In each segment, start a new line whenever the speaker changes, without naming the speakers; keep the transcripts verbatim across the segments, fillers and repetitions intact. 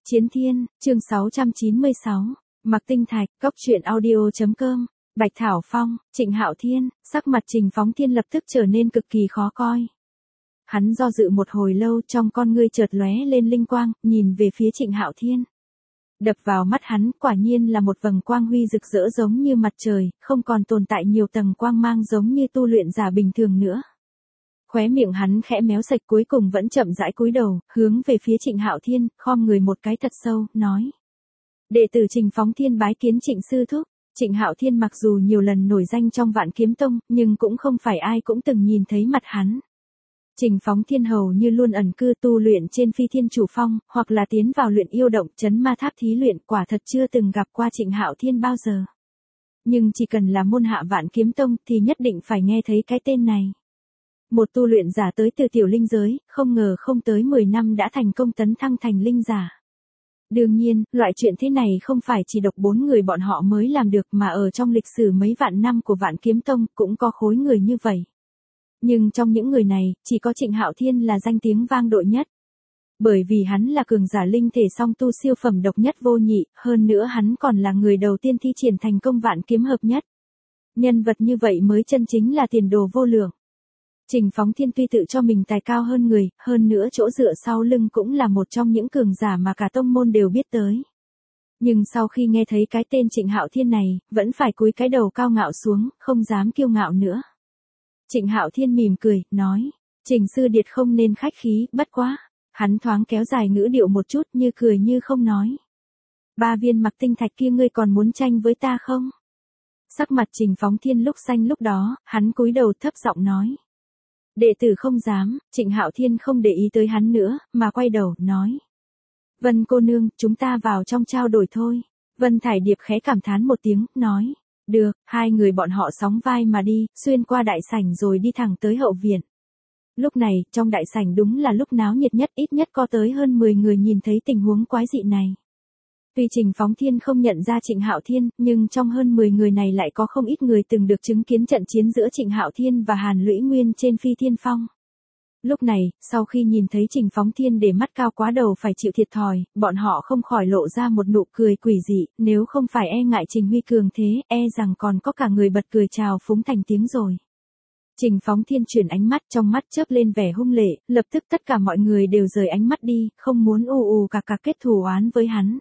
Chiến Thiên, chương sáu trăm chín mươi sáu, Mặc Tinh Thạch, Cốc truyện audio.com, Bạch Thảo Phong, Trịnh Hạo Thiên, sắc mặt Trình Phóng Thiên lập tức trở nên cực kỳ khó coi. Hắn do dự một hồi lâu, trong con ngươi chợt lóe lên linh quang, nhìn về phía Trịnh Hạo Thiên. Đập vào mắt hắn, quả nhiên là một vầng quang huy rực rỡ giống như mặt trời, không còn tồn tại nhiều tầng quang mang giống như tu luyện giả bình thường nữa. Khóe miệng hắn khẽ méo sạch, cuối cùng vẫn chậm rãi cúi đầu, hướng về phía Trịnh Hạo Thiên, khom người một cái thật sâu, nói: Đệ tử Trình Phóng Thiên bái kiến Trịnh sư thúc. Trịnh Hạo Thiên mặc dù nhiều lần nổi danh trong Vạn Kiếm Tông, nhưng cũng không phải ai cũng từng nhìn thấy mặt hắn. Trình Phóng Thiên hầu như luôn ẩn cư tu luyện trên Phi Thiên Chủ Phong, hoặc là tiến vào luyện yêu động trấn ma tháp thí luyện, quả thật chưa từng gặp qua Trịnh Hạo Thiên bao giờ. Nhưng chỉ cần là môn hạ Vạn Kiếm Tông thì nhất định phải nghe thấy cái tên này. Một tu luyện giả tới từ tiểu linh giới, không ngờ không tới mười năm đã thành công tấn thăng thành linh giả. Đương nhiên, loại chuyện thế này không phải chỉ độc bốn người bọn họ mới làm được, mà ở trong lịch sử mấy vạn năm của Vạn Kiếm Tông cũng có khối người như vậy. Nhưng trong những người này, chỉ có Trịnh Hạo Thiên là danh tiếng vang dội nhất. Bởi vì hắn là cường giả linh thể song tu siêu phẩm độc nhất vô nhị, hơn nữa hắn còn là người đầu tiên thi triển thành công vạn kiếm hợp nhất. Nhân vật như vậy mới chân chính là tiền đồ vô lượng. Trình Phóng Thiên tuy tự cho mình tài cao hơn người, hơn nữa chỗ dựa sau lưng cũng là một trong những cường giả mà cả tông môn đều biết tới. Nhưng sau khi nghe thấy cái tên Trịnh Hạo Thiên này, vẫn phải cúi cái đầu cao ngạo xuống, không dám kiêu ngạo nữa. Trịnh Hạo Thiên mỉm cười, nói: Trình sư điệt không nên khách khí, bất quá. Hắn thoáng kéo dài ngữ điệu một chút, như cười như không nói. Ba viên Mặc Tinh Thạch kia ngươi còn muốn tranh với ta không? Sắc mặt Trình Phóng Thiên lúc xanh lúc đó, hắn cúi đầu thấp giọng nói: Đệ tử không dám. Trịnh Hạo Thiên không để ý tới hắn nữa, mà quay đầu, nói: Vân cô nương, chúng ta vào trong trao đổi thôi. Vân Thải Điệp khẽ cảm thán một tiếng, nói: Được. Hai người bọn họ sóng vai mà đi, xuyên qua đại sảnh rồi đi thẳng tới hậu viện. Lúc này, trong đại sảnh đúng là lúc náo nhiệt nhất, ít nhất có tới hơn mười người nhìn thấy tình huống quái dị này. Tuy Trình Phóng Thiên không nhận ra Trịnh Hạo Thiên, nhưng trong hơn mười người này lại có không ít người từng được chứng kiến trận chiến giữa Trịnh Hạo Thiên và Hàn Lũy Nguyên trên Phi Thiên Phong. Lúc này, sau khi nhìn thấy Trình Phóng Thiên để mắt cao quá đầu phải chịu thiệt thòi, bọn họ không khỏi lộ ra một nụ cười quỷ dị, nếu không phải e ngại Trình Huy cường thế, e rằng còn có cả người bật cười chào phúng thành tiếng rồi. Trình Phóng Thiên chuyển ánh mắt, trong mắt chớp lên vẻ hung lệ, lập tức tất cả mọi người đều rời ánh mắt đi, không muốn ù ù cạc cạc kết thù oán với hắn.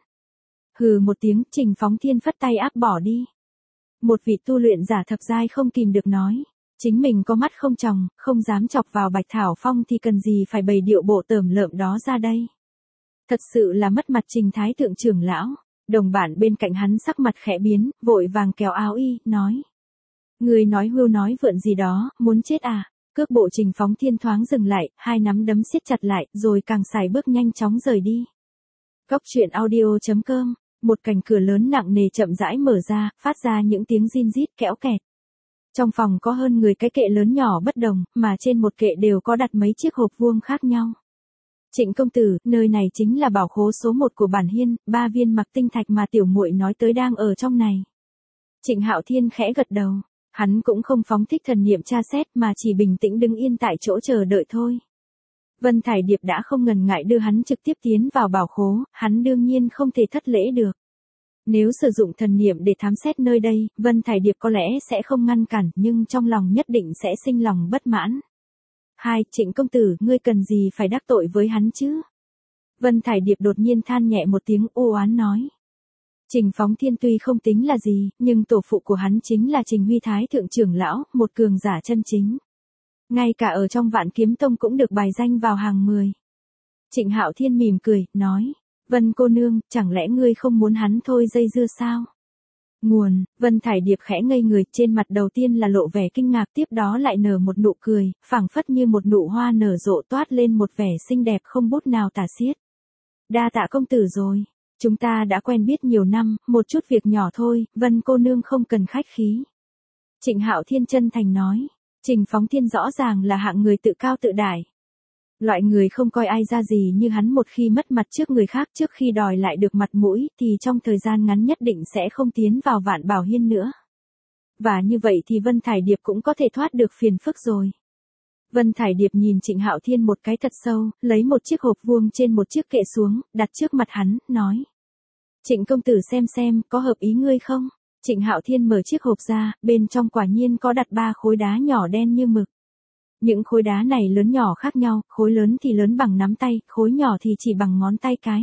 Hừ một tiếng, Trình Phóng Thiên phất tay áp bỏ đi. Một vị tu luyện giả thập giai không kìm được nói: Chính mình có mắt không tròng, không dám chọc vào Bạch Thảo Phong thì cần gì phải bày điệu bộ tởm lợm đó ra đây. Thật sự là mất mặt Trình Thái Thượng trưởng lão. Đồng bản bên cạnh hắn sắc mặt khẽ biến, vội vàng kéo áo y, nói: Người nói hưu nói vượn gì đó, muốn chết à? Cước bộ Trình Phóng Thiên thoáng dừng lại, hai nắm đấm siết chặt lại, rồi càng sải bước nhanh chóng rời đi. Cốc truyện audio.com. Một cánh cửa lớn nặng nề chậm rãi mở ra, phát ra những tiếng rin rít kẽo kẹt. Trong phòng có hơn mười cái kệ lớn nhỏ bất đồng, mà trên một kệ đều có đặt mấy chiếc hộp vuông khác nhau. Trịnh công tử, nơi này chính là bảo khố số một của bản hiên, ba viên Mặc Tinh Thạch mà tiểu muội nói tới đang ở trong này. Trịnh Hạo Thiên khẽ gật đầu, hắn cũng không phóng thích thần niệm tra xét mà chỉ bình tĩnh đứng yên tại chỗ chờ đợi thôi. Vân Thải Điệp đã không ngần ngại đưa hắn trực tiếp tiến vào bảo khố, hắn đương nhiên không thể thất lễ được. Nếu sử dụng thần niệm để thám xét nơi đây, Vân Thải Điệp có lẽ sẽ không ngăn cản, nhưng trong lòng nhất định sẽ sinh lòng bất mãn. Hai, Trịnh công tử, ngươi cần gì phải đắc tội với hắn chứ? Vân Thải Điệp đột nhiên than nhẹ một tiếng u oán nói. Trình Phóng Thiên tuy không tính là gì, nhưng tổ phụ của hắn chính là Trình Huy Thái Thượng trưởng lão, một cường giả chân chính. Ngay cả ở trong Vạn Kiếm Tông cũng được bài danh vào hàng mười. Trịnh Hạo Thiên mỉm cười, nói: Vân cô nương, chẳng lẽ ngươi không muốn hắn thôi dây dưa sao? Nguồn, Vân Thải Điệp khẽ ngây người, trên mặt đầu tiên là lộ vẻ kinh ngạc, tiếp đó lại nở một nụ cười, phảng phất như một nụ hoa nở rộ toát lên một vẻ xinh đẹp không bút nào tả xiết. Đa tạ công tử rồi. Chúng ta đã quen biết nhiều năm, một chút việc nhỏ thôi, Vân cô nương không cần khách khí. Trịnh Hạo Thiên chân thành nói. Trình Phóng Thiên rõ ràng là hạng người tự cao tự đại. Loại người không coi ai ra gì như hắn một khi mất mặt trước người khác, trước khi đòi lại được mặt mũi thì trong thời gian ngắn nhất định sẽ không tiến vào Vạn Bảo Hiên nữa. Và như vậy thì Vân Thải Điệp cũng có thể thoát được phiền phức rồi. Vân Thải Điệp nhìn Trịnh Hạo Thiên một cái thật sâu, lấy một chiếc hộp vuông trên một chiếc kệ xuống, đặt trước mặt hắn, nói. Trịnh công tử xem xem, có hợp ý ngươi không? Trịnh Hạo Thiên mở chiếc hộp ra, bên trong quả nhiên có đặt ba khối đá nhỏ đen như mực. Những khối đá này lớn nhỏ khác nhau, khối lớn thì lớn bằng nắm tay, khối nhỏ thì chỉ bằng ngón tay cái.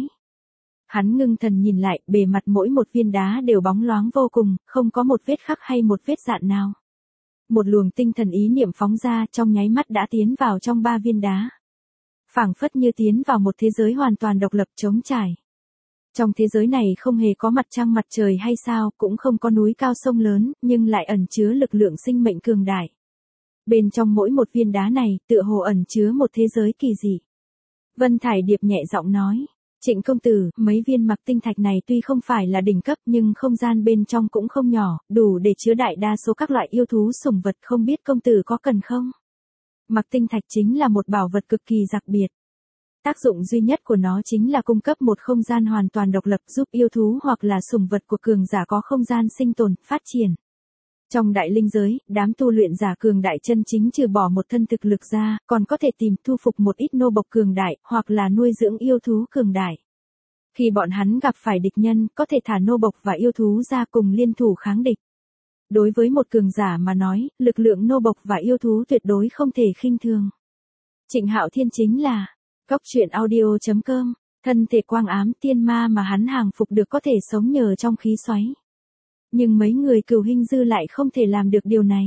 Hắn ngưng thần nhìn lại, bề mặt mỗi một viên đá đều bóng loáng vô cùng, không có một vết khắc hay một vết dạn nào. Một luồng tinh thần ý niệm phóng ra, trong nháy mắt đã tiến vào trong ba viên đá. Phảng phất như tiến vào một thế giới hoàn toàn độc lập trống trải. Trong thế giới này không hề có mặt trăng mặt trời hay sao, cũng không có núi cao sông lớn, nhưng lại ẩn chứa lực lượng sinh mệnh cường đại. Bên trong mỗi một viên đá này, tựa hồ ẩn chứa một thế giới kỳ dị. Vân Thải Điệp nhẹ giọng nói, Trịnh công tử, mấy viên mặc tinh thạch này tuy không phải là đỉnh cấp nhưng không gian bên trong cũng không nhỏ, đủ để chứa đại đa số các loại yêu thú sủng vật, không biết công tử có cần không? Mặc tinh thạch chính là một bảo vật cực kỳ đặc biệt. Tác dụng duy nhất của nó chính là cung cấp một không gian hoàn toàn độc lập giúp yêu thú hoặc là sủng vật của cường giả có không gian sinh tồn, phát triển. Trong đại linh giới, đám tu luyện giả cường đại chân chính trừ bỏ một thân thực lực ra, còn có thể tìm thu phục một ít nô bộc cường đại, hoặc là nuôi dưỡng yêu thú cường đại. Khi bọn hắn gặp phải địch nhân, có thể thả nô bộc và yêu thú ra cùng liên thủ kháng địch. Đối với một cường giả mà nói, lực lượng nô bộc và yêu thú tuyệt đối không thể khinh thường. Trịnh Hạo Thiên chính là Cóc Truyện Audio chấm com, thân thể quang ám tiên ma mà hắn hàng phục được có thể sống nhờ trong khí xoáy. Nhưng mấy người Cửu Hinh Dư lại không thể làm được điều này.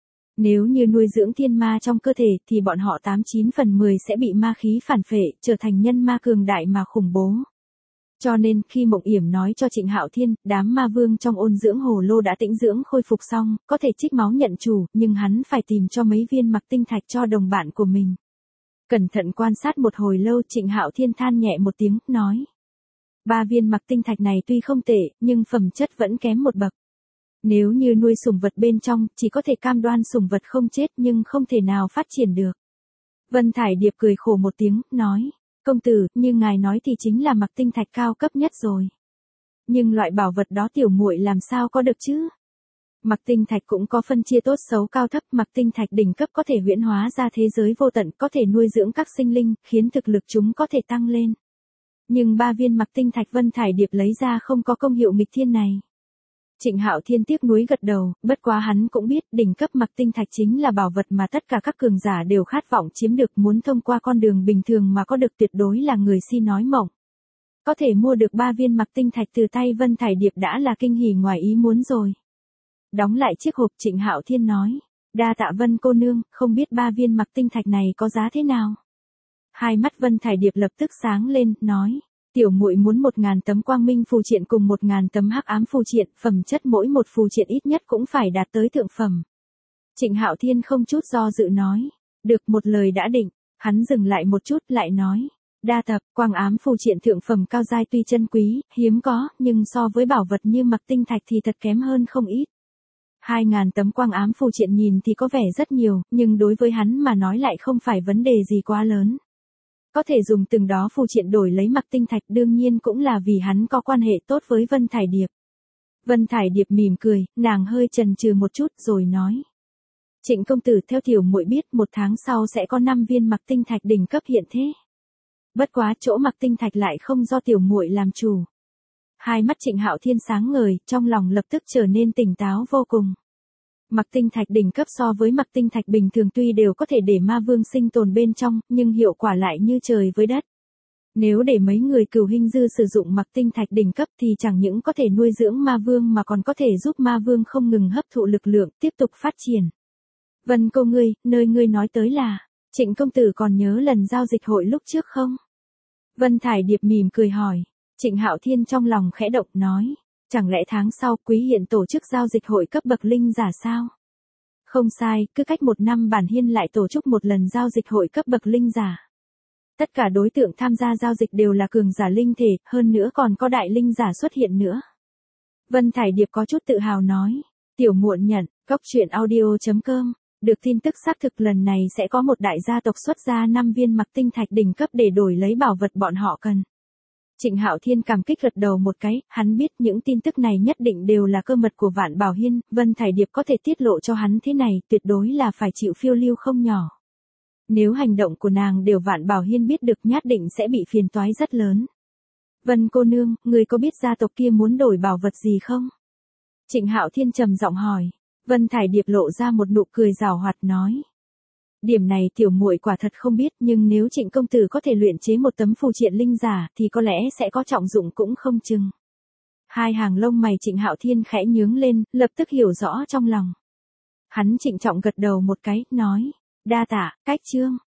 Nếu như nuôi dưỡng thiên ma trong cơ thể thì bọn họ tám chín phần mười sẽ bị ma khí phản phệ, trở thành nhân ma cường đại mà khủng bố. Cho nên khi Mộng Yểm nói cho Trịnh Hạo Thiên, đám ma vương trong ôn dưỡng hồ lô đã tĩnh dưỡng khôi phục xong, có thể trích máu nhận chủ, nhưng hắn phải tìm cho mấy viên mặc tinh thạch cho đồng bạn của mình. Cẩn thận quan sát một hồi lâu, Trịnh Hạo Thiên than nhẹ một tiếng, nói. Ba viên mặc tinh thạch này tuy không tệ, nhưng phẩm chất vẫn kém một bậc. Nếu như nuôi sủng vật bên trong, chỉ có thể cam đoan sủng vật không chết nhưng không thể nào phát triển được. Vân Thải Điệp cười khổ một tiếng, nói. Công tử, như ngài nói thì chính là mặc tinh thạch cao cấp nhất rồi. Nhưng loại bảo vật đó tiểu muội làm sao có được chứ? Mặc tinh thạch cũng có phân chia tốt xấu cao thấp, mặc tinh thạch đỉnh cấp có thể huyễn hóa ra thế giới vô tận, có thể nuôi dưỡng các sinh linh, khiến thực lực chúng có thể tăng lên. Nhưng ba viên mặc tinh thạch Vân Thải Điệp lấy ra không có công hiệu nghịch thiên này. Trịnh Hạo Thiên tiếc nuối gật đầu, bất quá hắn cũng biết đỉnh cấp mặc tinh thạch chính là bảo vật mà tất cả các cường giả đều khát vọng chiếm được, muốn thông qua con đường bình thường mà có được tuyệt đối là người si nói mộng. Có thể mua được ba viên mặc tinh thạch từ tay Vân Thải Điệp đã là kinh hỉ ngoài ý muốn rồi. Đóng lại chiếc hộp, Trịnh Hạo Thiên nói, đa tạ Vân cô nương, không biết ba viên mặc tinh thạch này có giá thế nào? Hai mắt Vân Thải Điệp lập tức sáng lên, nói, tiểu muội muốn một ngàn tấm quang minh phù triện cùng một ngàn tấm hắc ám phù triện, phẩm chất mỗi một phù triện ít nhất cũng phải đạt tới thượng phẩm. Trịnh Hạo Thiên không chút do dự nói, được, một lời đã định. Hắn dừng lại một chút lại nói, đa tập, quang ám phù triện thượng phẩm cao giai tuy chân quý, hiếm có, nhưng so với bảo vật như mặc tinh thạch thì thật kém hơn không ít. Hai ngàn tấm quang ám phù triện nhìn thì có vẻ rất nhiều, nhưng đối với hắn mà nói lại không phải vấn đề gì quá lớn. Có thể dùng từng đó phù triện đổi lấy mặc tinh thạch đương nhiên cũng là vì hắn có quan hệ tốt với Vân Thải Điệp. Vân Thải Điệp mỉm cười, nàng hơi chần chừ một chút rồi nói. Trịnh công tử, theo tiểu muội biết một tháng sau sẽ có năm viên mặc tinh thạch đỉnh cấp hiện thế. Bất quá chỗ mặc tinh thạch lại không do tiểu muội làm chủ. Hai mắt Trịnh Hạo Thiên sáng ngời, trong lòng lập tức trở nên tỉnh táo vô cùng. Mặc tinh thạch đỉnh cấp so với mặc tinh thạch bình thường tuy đều có thể để ma vương sinh tồn bên trong, nhưng hiệu quả lại như trời với đất. Nếu để mấy người Cửu Hinh Dư sử dụng mặc tinh thạch đỉnh cấp thì chẳng những có thể nuôi dưỡng ma vương mà còn có thể giúp ma vương không ngừng hấp thụ lực lượng, tiếp tục phát triển. Vân cô ngươi, nơi ngươi nói tới là, Trịnh công tử còn nhớ lần giao dịch hội lúc trước không? Vân Thải Điệp mỉm cười hỏi. Trịnh Hạo Thiên trong lòng khẽ động nói, chẳng lẽ tháng sau Quý Hiển tổ chức giao dịch hội cấp bậc linh giả sao? Không sai, cứ cách một năm Bản Hiên lại tổ chức một lần giao dịch hội cấp bậc linh giả. Tất cả đối tượng tham gia giao dịch đều là cường giả linh thể, hơn nữa còn có đại linh giả xuất hiện nữa. Vân Thải Điệp có chút tự hào nói, tiểu muội nhận, Cóc Truyện Audio chấm com. Được tin tức xác thực lần này sẽ có một đại gia tộc xuất ra năm viên mặc tinh thạch đỉnh cấp để đổi lấy bảo vật bọn họ cần. Trịnh Hạo Thiên cảm kích gật đầu một cái, hắn biết những tin tức này nhất định đều là cơ mật của Vạn Bảo Hiên, Vân Thải Điệp có thể tiết lộ cho hắn thế này tuyệt đối là phải chịu phiêu lưu không nhỏ. Nếu hành động của nàng đều Vạn Bảo Hiên biết được nhất định sẽ bị phiền toái rất lớn. Vân cô nương, người có biết gia tộc kia muốn đổi bảo vật gì không? Trịnh Hạo Thiên trầm giọng hỏi. Vân Thải Điệp lộ ra một nụ cười giảo hoạt nói. Điểm này tiểu muội quả thật không biết, nhưng nếu Trịnh công tử có thể luyện chế một tấm phù triện linh giả thì có lẽ sẽ có trọng dụng cũng không chừng. Hai hàng lông mày Trịnh Hạo Thiên khẽ nhướng lên, lập tức hiểu rõ trong lòng. Hắn trịnh trọng gật đầu một cái, nói, đa tạ, Cách Trương.